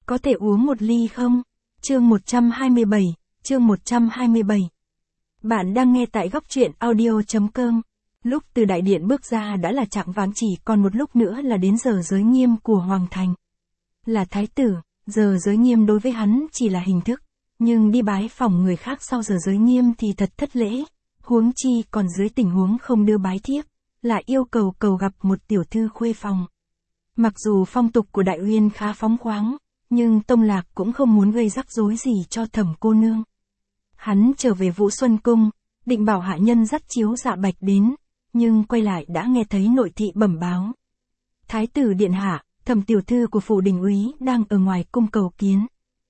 Có thể uống một ly không? Chương 127, chương 127. Bạn đang nghe tại góc truyện audio.com. Lúc từ đại điện bước ra đã là chạng vạng, chỉ còn một lúc nữa là đến giờ giới nghiêm của Hoàng Thành. Là thái tử, giờ giới nghiêm đối với hắn chỉ là hình thức, nhưng đi bái phỏng người khác sau giờ giới nghiêm thì thật thất lễ, huống chi còn dưới tình huống không đưa bái thiếp, lại yêu cầu gặp một tiểu thư khuê phòng. Mặc dù phong tục của Đại Uyên khá phóng khoáng, nhưng Tông Lạc cũng không muốn gây rắc rối gì cho Thẩm cô nương. Hắn trở về Vũ Xuân Cung, định bảo hạ nhân dắt chiếu Dạ Bạch đến, nhưng quay lại đã nghe thấy nội thị bẩm báo. Thái tử điện hạ, Thẩm tiểu thư của phủ đình úy đang ở ngoài cung cầu kiến.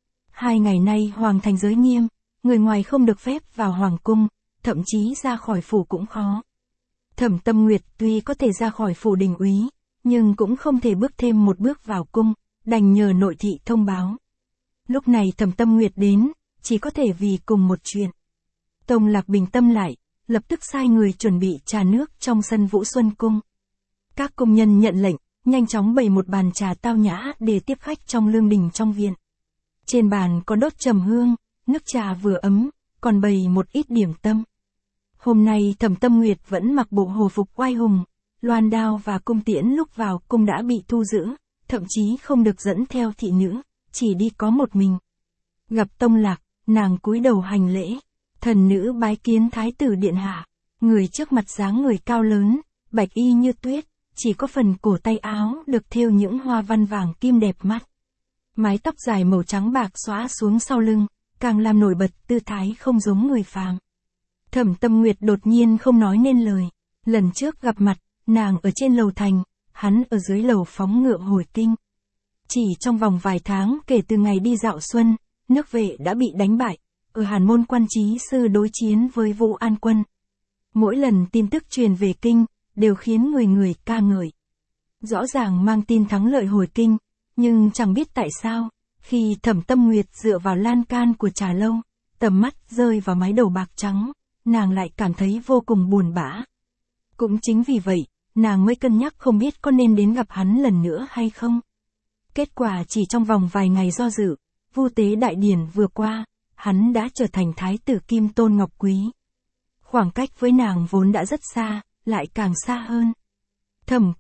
2 ngày nay Hoàng Thành giới nghiêm, người ngoài không được phép vào Hoàng cung, thậm chí ra khỏi phủ cũng khó. Thẩm Tâm Nguyệt tuy có thể ra khỏi phủ đình úy, nhưng cũng không thể bước thêm một bước vào cung, đành nhờ nội thị thông báo. Lúc này Thẩm Tâm Nguyệt đến, chỉ có thể vì cùng một chuyện. Tông Lạc bình tâm lại, lập tức sai người chuẩn bị trà nước trong sân Vũ Xuân Cung. Các công nhân nhận lệnh, nhanh chóng bày một bàn trà tao nhã để tiếp khách trong lương đình trong viện. Trên bàn có đốt trầm hương, nước trà vừa ấm, còn bày một ít điểm tâm. Hôm nay Thẩm Tâm Nguyệt vẫn mặc bộ hồ phục oai hùng, loan đao và cung tiễn lúc vào cung đã bị thu giữ, thậm chí không được dẫn theo thị nữ, chỉ đi có một mình. Gặp Tông Lạc, nàng cúi đầu hành lễ, thần nữ bái kiến thái tử điện hạ. Người trước mặt dáng người cao lớn, bạch y như tuyết, chỉ có phần cổ tay áo được thêu những hoa văn vàng kim đẹp mắt. Mái tóc dài màu trắng bạc xõa xuống sau lưng, càng làm nổi bật tư thái không giống người phàm. Thẩm Tâm Nguyệt đột nhiên không nói nên lời. Lần trước gặp mặt, nàng ở trên lầu thành, hắn ở dưới lầu phóng ngựa hồi kinh. Chỉ trong vòng vài tháng kể từ ngày đi dạo xuân, nước Vệ đã bị đánh bại, ở Hàn Môn Quan Chí Sư đối chiến với Vũ An Quân. Mỗi lần tin tức truyền về kinh, đều khiến người ca ngợi. Rõ ràng mang tin thắng lợi hồi kinh, nhưng chẳng biết tại sao, khi Thẩm Tâm Nguyệt dựa vào lan can của trà lâu, tầm mắt rơi vào mái đầu bạc trắng, nàng lại cảm thấy vô cùng buồn bã. Cũng chính vì vậy, nàng mới cân nhắc không biết có nên đến gặp hắn lần nữa hay không. Kết quả chỉ trong vòng vài ngày do dự, Vu Tế đại điển vừa qua, hắn đã trở thành thái tử Kim Tôn Ngọc Quý. Khoảng cách với nàng vốn đã rất xa, lại càng xa hơn. Thẩm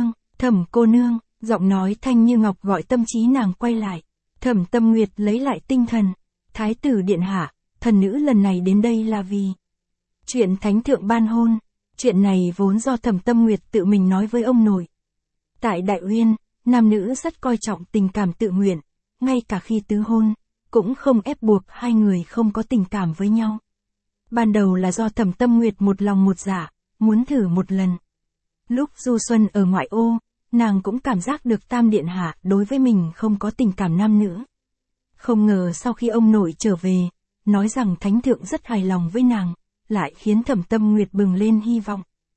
cô nương, giọng nói thanh như ngọc gọi tâm trí nàng quay lại. Thẩm Tâm Nguyệt lấy lại tinh thần. Thái tử điện hạ, thần nữ lần này đến đây là vì chuyện thánh thượng ban hôn. Chuyện này vốn do Thẩm Tâm Nguyệt tự mình nói với ông nội. Tại Đại Uyên, nam nữ rất coi trọng tình cảm tự nguyện, ngay cả khi tứ hôn, cũng không ép buộc hai người không có tình cảm với nhau. Ban đầu là do Thẩm Tâm Nguyệt một lòng một dạ, muốn thử một lần. Lúc du xuân ở ngoại ô, nàng cũng cảm giác được Tam điện hạ đối với mình không có tình cảm nam nữ. Không ngờ sau khi ông nội trở về, nói rằng thánh thượng rất hài lòng với nàng, lại khiến Thẩm Tâm Nguyệt bừng lên hy vọng.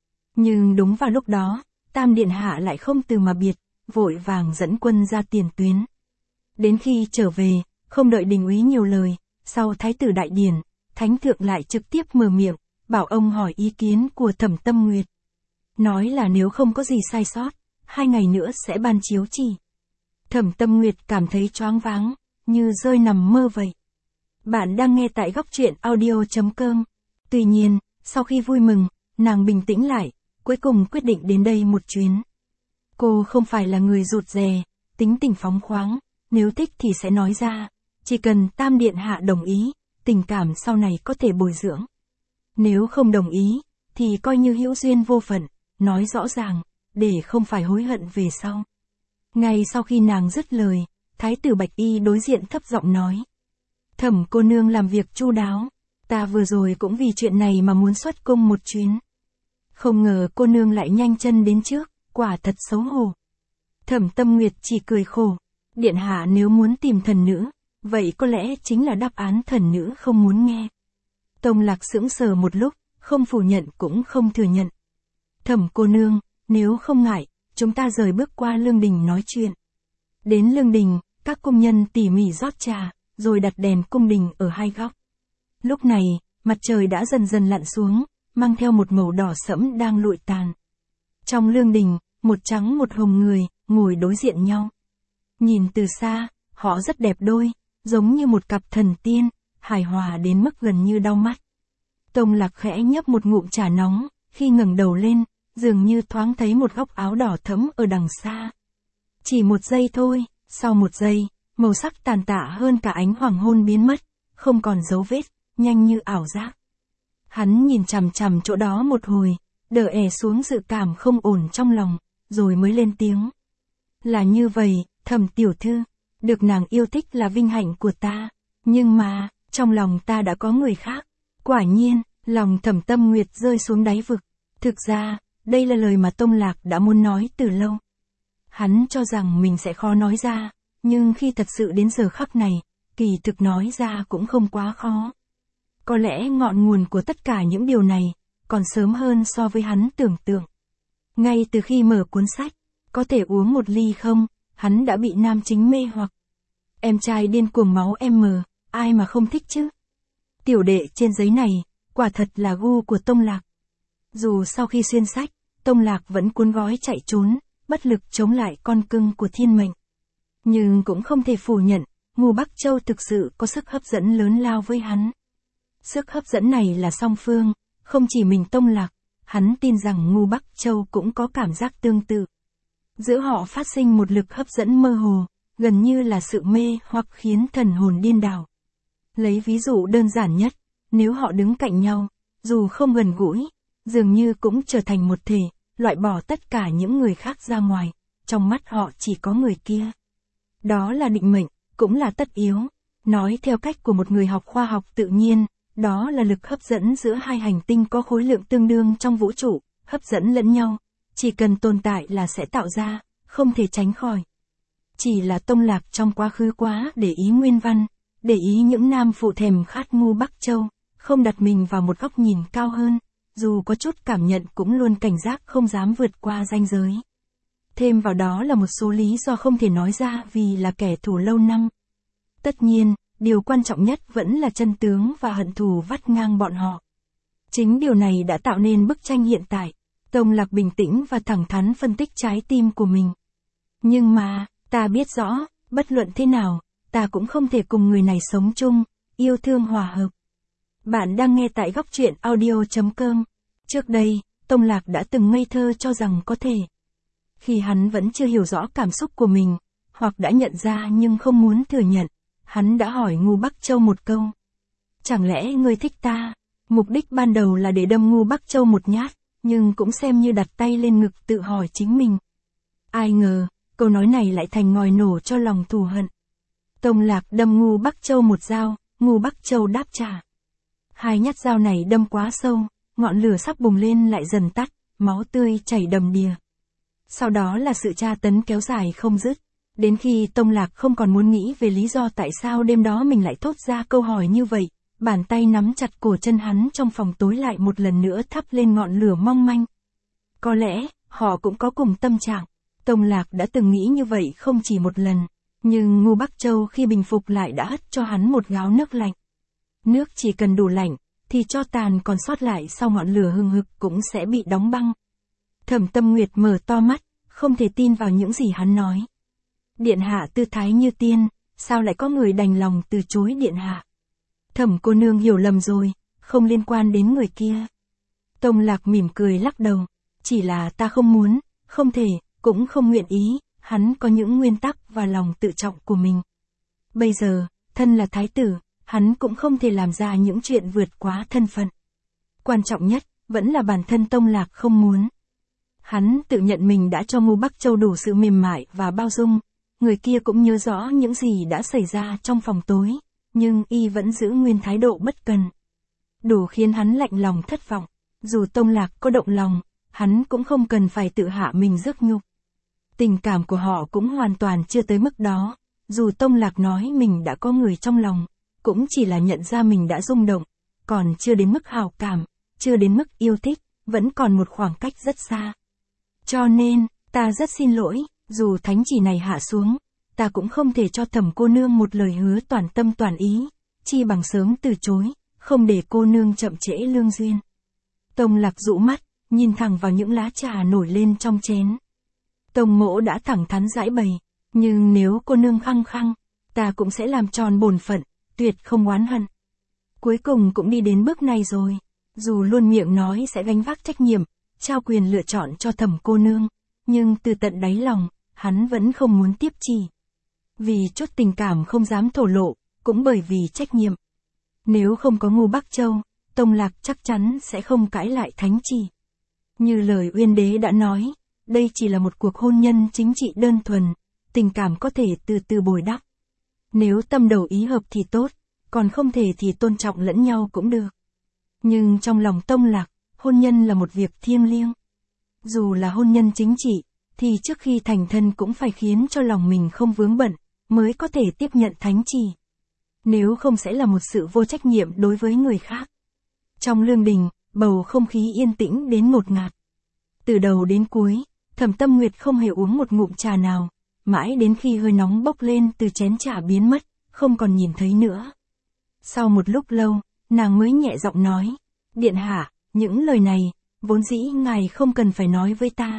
Nhưng đúng vào lúc đó, Tam điện hạ lại không từ mà biệt, vội vàng dẫn quân ra tiền tuyến. Đến khi trở về, không đợi đình úy nhiều lời, sau thái tử đại điển, thánh thượng lại trực tiếp mở miệng, bảo ông hỏi ý kiến của Thẩm Tâm Nguyệt. Nói là nếu không có gì sai sót, 2 ngày nữa sẽ ban chiếu chỉ. Thẩm Tâm Nguyệt cảm thấy choáng váng, như rơi nằm mơ vậy. Bạn đang nghe tại góc truyện audio.com. Tuy nhiên, sau khi vui mừng, nàng bình tĩnh lại, cuối cùng quyết định đến đây một chuyến. Cô không phải là người rụt rè, tính tình phóng khoáng, nếu thích thì sẽ nói ra, chỉ cần Tam điện hạ đồng ý, tình cảm sau này có thể bồi dưỡng. Nếu không đồng ý, thì coi như hữu duyên vô phận, nói rõ ràng, để không phải hối hận về sau. Ngay sau khi nàng dứt lời, thái tử Bạch Y đối diện thấp giọng nói. Thẩm cô nương làm việc chu đáo, ta vừa rồi cũng vì chuyện này mà muốn xuất cung một chuyến. Không ngờ cô nương lại nhanh chân đến trước, quả thật xấu hổ. Thẩm Tâm Nguyệt chỉ cười khổ, điện hạ nếu muốn tìm thần nữ, vậy có lẽ chính là đáp án thần nữ không muốn nghe. Tông Lạc sững sờ một lúc, không phủ nhận cũng không thừa nhận. Thẩm cô nương, nếu không ngại, chúng ta rời bước qua lương đình nói chuyện. Đến lương đình, các công nhân tỉ mỉ rót trà, rồi đặt đèn cung đình ở hai góc. Lúc này, mặt trời đã dần dần lặn xuống, mang theo một màu đỏ sẫm đang lụi tàn. Trong lương đình, một trắng một hồng người, ngồi đối diện nhau. Nhìn từ xa, họ rất đẹp đôi, giống như một cặp thần tiên, hài hòa đến mức gần như đau mắt. Tông Lạc khẽ nhấp một ngụm trà nóng, khi ngẩng đầu lên, dường như thoáng thấy một góc áo đỏ thẫm ở đằng xa. Chỉ một giây thôi, sau một giây, màu sắc tàn tạ hơn cả ánh hoàng hôn biến mất, không còn dấu vết, nhanh như ảo giác. Hắn nhìn chằm chằm chỗ đó một hồi, đè xuống dự cảm không ổn trong lòng, rồi mới lên tiếng. Là như vậy, Thẩm tiểu thư, được nàng yêu thích là vinh hạnh của ta, nhưng mà, trong lòng ta đã có người khác. Quả nhiên, lòng Thẩm Tâm Nguyệt rơi xuống đáy vực. Thực ra, đây là lời mà Tông Lạc đã muốn nói từ lâu. Hắn cho rằng mình sẽ khó nói ra, nhưng khi thật sự đến giờ khắc này, kỳ thực nói ra cũng không quá khó. Có lẽ ngọn nguồn của tất cả những điều này, còn sớm hơn so với hắn tưởng tượng. Ngay từ khi mở cuốn sách, có thể uống một ly không, hắn đã bị nam chính mê hoặc. Em trai điên cuồng máu M, ai mà không thích chứ? Tiểu đệ trên giấy này, quả thật là gu của Tông Lạc. Dù sau khi xuyên sách, Tông Lạc vẫn cuốn gói chạy trốn, bất lực chống lại con cưng của thiên mệnh. Nhưng cũng không thể phủ nhận, Ngưu Bắc Châu thực sự có sức hấp dẫn lớn lao với hắn. Sức hấp dẫn này là song phương, không chỉ mình Tông Lạc, hắn tin rằng Ngưu Bắc Châu cũng có cảm giác tương tự. Giữa họ phát sinh một lực hấp dẫn mơ hồ, gần như là sự mê hoặc khiến thần hồn điên đảo. Lấy ví dụ đơn giản nhất, nếu họ đứng cạnh nhau, dù không gần gũi, dường như cũng trở thành một thể, loại bỏ tất cả những người khác ra ngoài, trong mắt họ chỉ có người kia. Đó là định mệnh, cũng là tất yếu. Nói theo cách của một người học khoa học tự nhiên, đó là lực hấp dẫn giữa hai hành tinh có khối lượng tương đương trong vũ trụ, hấp dẫn lẫn nhau, chỉ cần tồn tại là sẽ tạo ra, không thể tránh khỏi. Chỉ là Tông Lạc trong quá khứ quá để ý nguyên văn, để ý những nam phụ thèm khát Ngưu Bắc Châu, không đặt mình vào một góc nhìn cao hơn, dù có chút cảm nhận cũng luôn cảnh giác không dám vượt qua ranh giới. Thêm vào đó là một số lý do không thể nói ra vì là kẻ thù lâu năm. Tất nhiên, điều quan trọng nhất vẫn là chân tướng và hận thù vắt ngang bọn họ. Chính điều này đã tạo nên bức tranh hiện tại. Tông Lạc bình tĩnh và thẳng thắn phân tích trái tim của mình. Nhưng mà, ta biết rõ, bất luận thế nào, ta cũng không thể cùng người này sống chung, yêu thương hòa hợp. Bạn đang nghe tại góc truyện audio.com. Trước đây, Tông Lạc đã từng ngây thơ cho rằng có thể. Khi hắn vẫn chưa hiểu rõ cảm xúc của mình, hoặc đã nhận ra nhưng không muốn thừa nhận, hắn đã hỏi Ngưu Bắc Châu một câu. Chẳng lẽ ngươi thích ta? Mục đích ban đầu là để đâm Ngưu Bắc Châu một nhát, nhưng cũng xem như đặt tay lên ngực tự hỏi chính mình. Ai ngờ, câu nói này lại thành ngòi nổ cho lòng thù hận. Tông Lạc đâm Ngưu Bắc Châu một dao, Ngưu Bắc Châu đáp trả. Hai nhát dao này đâm quá sâu, ngọn lửa sắp bùng lên lại dần tắt, máu tươi chảy đầm đìa. Sau đó là sự tra tấn kéo dài không dứt, đến khi Tông Lạc không còn muốn nghĩ về lý do tại sao đêm đó mình lại thốt ra câu hỏi như vậy, bàn tay nắm chặt cổ chân hắn trong phòng tối lại một lần nữa thắp lên ngọn lửa mong manh. Có lẽ, họ cũng có cùng tâm trạng. Tông Lạc đã từng nghĩ như vậy không chỉ một lần, nhưng Ngưu Bắc Châu khi bình phục lại đã hất cho hắn một gáo nước lạnh. Nước chỉ cần đủ lạnh, thì tro tàn còn sót lại sau ngọn lửa hừng hực cũng sẽ bị đóng băng. Thẩm Tâm Nguyệt mở to mắt, không thể tin vào những gì hắn nói. Điện hạ tư thái như tiên, sao lại có người đành lòng từ chối điện hạ? Thẩm cô nương hiểu lầm rồi, không liên quan đến người kia. Tông Lạc mỉm cười lắc đầu, chỉ là ta không muốn, không thể, cũng không nguyện ý, hắn có những nguyên tắc và lòng tự trọng của mình. Bây giờ, thân là thái tử, hắn cũng không thể làm ra những chuyện vượt quá thân phận. Quan trọng nhất, vẫn là bản thân Tông Lạc không muốn. Hắn tự nhận mình đã cho Ngưu Bắc Châu đủ sự mềm mại và bao dung, người kia cũng nhớ rõ những gì đã xảy ra trong phòng tối, nhưng y vẫn giữ nguyên thái độ bất cần. Đủ khiến hắn lạnh lòng thất vọng, dù Tông Lạc có động lòng, hắn cũng không cần phải tự hạ mình rước nhục. Tình cảm của họ cũng hoàn toàn chưa tới mức đó, dù Tông Lạc nói mình đã có người trong lòng, cũng chỉ là nhận ra mình đã rung động, còn chưa đến mức hảo cảm, chưa đến mức yêu thích, vẫn còn một khoảng cách rất xa. Cho nên, ta rất xin lỗi, dù thánh chỉ này hạ xuống, ta cũng không thể cho Thẩm cô nương một lời hứa toàn tâm toàn ý, chi bằng sớm từ chối, không để cô nương chậm trễ lương duyên. Tông Lạc dụ mắt, nhìn thẳng vào những lá trà nổi lên trong chén. Tông mỗ đã thẳng thắn giải bày, nhưng nếu cô nương khăng khăng, ta cũng sẽ làm tròn bổn phận, tuyệt không oán hận. Cuối cùng cũng đi đến bước này rồi. Dù luôn miệng nói sẽ gánh vác trách nhiệm, trao quyền lựa chọn cho Thẩm cô nương, nhưng từ tận đáy lòng, hắn vẫn không muốn tiếp chỉ. Vì chút tình cảm không dám thổ lộ, cũng bởi vì trách nhiệm. Nếu không có Ngô Bắc Châu, Tông Lạc chắc chắn sẽ không cãi lại thánh chỉ. Như lời Uyên Đế đã nói, đây chỉ là một cuộc hôn nhân chính trị đơn thuần, tình cảm có thể từ từ bồi đắp. Nếu tâm đầu ý hợp thì tốt, còn không thể thì tôn trọng lẫn nhau cũng được. Nhưng trong lòng Tông Lạc, hôn nhân là một việc thiêng liêng. Dù là hôn nhân chính trị, thì trước khi thành thân cũng phải khiến cho lòng mình không vướng bận, mới có thể tiếp nhận thánh chỉ. Nếu không sẽ là một sự vô trách nhiệm đối với người khác. Trong lương đình, bầu không khí yên tĩnh đến ngột ngạt. Từ đầu đến cuối, Thẩm Tâm Nguyệt không hề uống một ngụm trà nào, mãi đến khi hơi nóng bốc lên từ chén trà biến mất, không còn nhìn thấy nữa. Sau một lúc lâu, nàng mới nhẹ giọng nói, Điện hạ, những lời này, vốn dĩ ngài không cần phải nói với ta.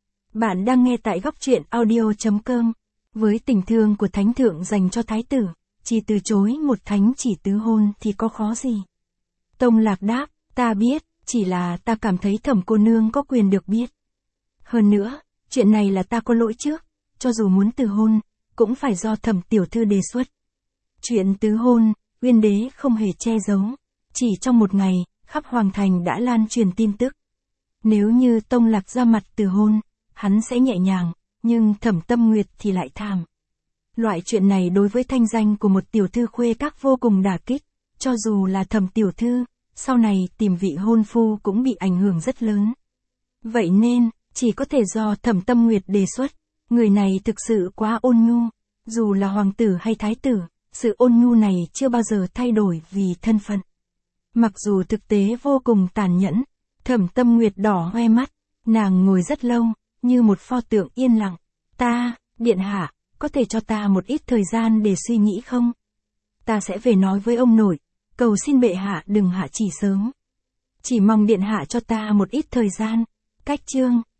Bạn đang nghe tại góc truyện audio.com. Với tình thương của thánh thượng dành cho thái tử, chỉ từ chối một thánh chỉ tứ hôn thì có khó gì. Tông Lạc đáp, ta biết, chỉ là ta cảm thấy Thẩm cô nương có quyền được biết. Hơn nữa, chuyện này là ta có lỗi trước, cho dù muốn từ hôn, cũng phải do Thẩm tiểu thư đề xuất. Chuyện tứ hôn, Uyên Đế không hề che giấu. Chỉ trong một ngày, khắp Hoàng thành đã lan truyền tin tức. Nếu như Tông Lạc ra mặt từ hôn, hắn sẽ nhẹ nhàng, nhưng Thẩm Tâm Nguyệt thì lại thảm. Loại chuyện này đối với thanh danh của một tiểu thư khuê các vô cùng đả kích, cho dù là Thẩm tiểu thư, sau này tìm vị hôn phu cũng bị ảnh hưởng rất lớn. Vậy nên, chỉ có thể do Thẩm Tâm Nguyệt đề xuất, người này thực sự quá ôn nhu, dù là hoàng tử hay thái tử, sự ôn nhu này chưa bao giờ thay đổi vì thân phận. Mặc dù thực tế vô cùng tàn nhẫn, Thẩm Tâm Nguyệt đỏ hoe mắt, nàng ngồi rất lâu, như một pho tượng yên lặng. Điện hạ, có thể cho ta một ít thời gian để suy nghĩ không? Ta sẽ về nói với ông nội, cầu xin bệ hạ đừng hạ chỉ sớm. Chỉ mong điện hạ cho ta một ít thời gian. Cách chương